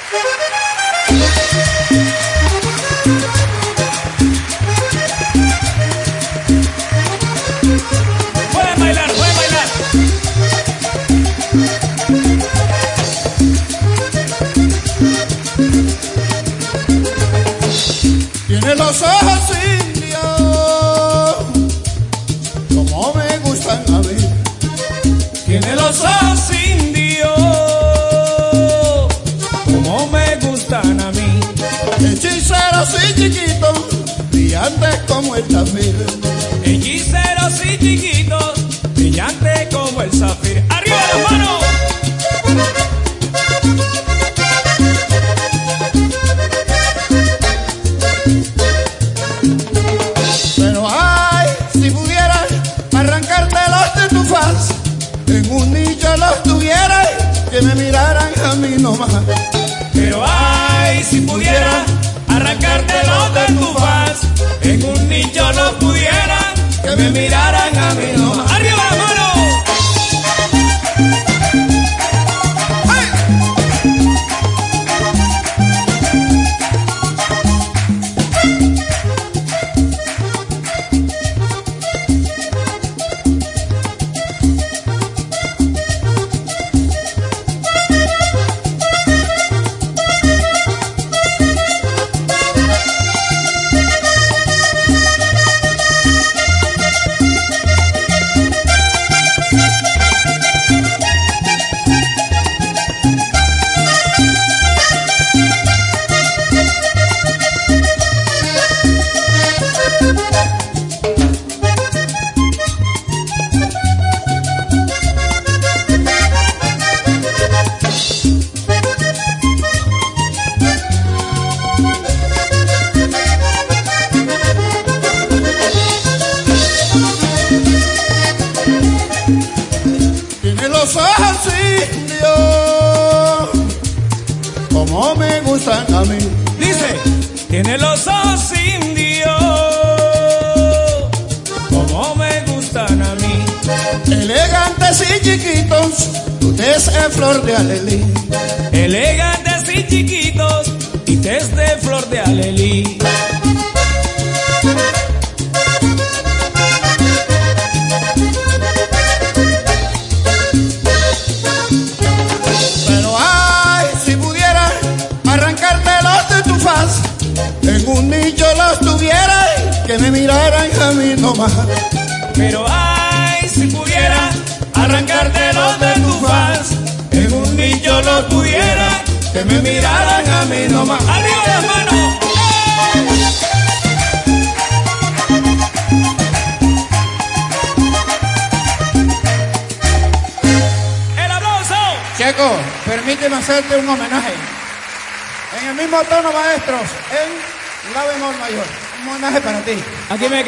Pueden bailar, pueden bailar. Tiene los ojos indios, como me gustan a mí. Tiene los ojos indios, como me gustan a mí. Hechiceros y chiquitos, brillantes como el zafir. Hechiceros y chiquitos, brillantes como el zafir. ¡Arriba las manos! Pero ay, si pudiera arrancártelos de tu faz, en un nicho los tuviera que me miraran a mí nomás. Pero ay, si pudiera arrancártelo de tu faz, en un nicho lo pudiera, que me miraran a mí nomás. ¡Arriba la mano! Tiene los ojos indios, como me gustan a mí. Dice, tiene los ojos indios, como me gustan a mí. Elegantes y chiquitos, tu tez en flor de alelí. Elegantes y chiquitos, y tez de flor de alelí. Pero ay, si pudiera arrancártelos de tu faz, en un nicho los tuviera que me miraran a mí nomás. Pero ay, si pudiera arrancártelo de tu faz, en un nicho lo pudiera, que me miraran a mí nomás. ¡Arriba las manos! ¡El aplauso! Checo, permíteme hacerte un homenaje. En el mismo tono, maestros, en la bemol mayor. Un homenaje para ti. Aquí me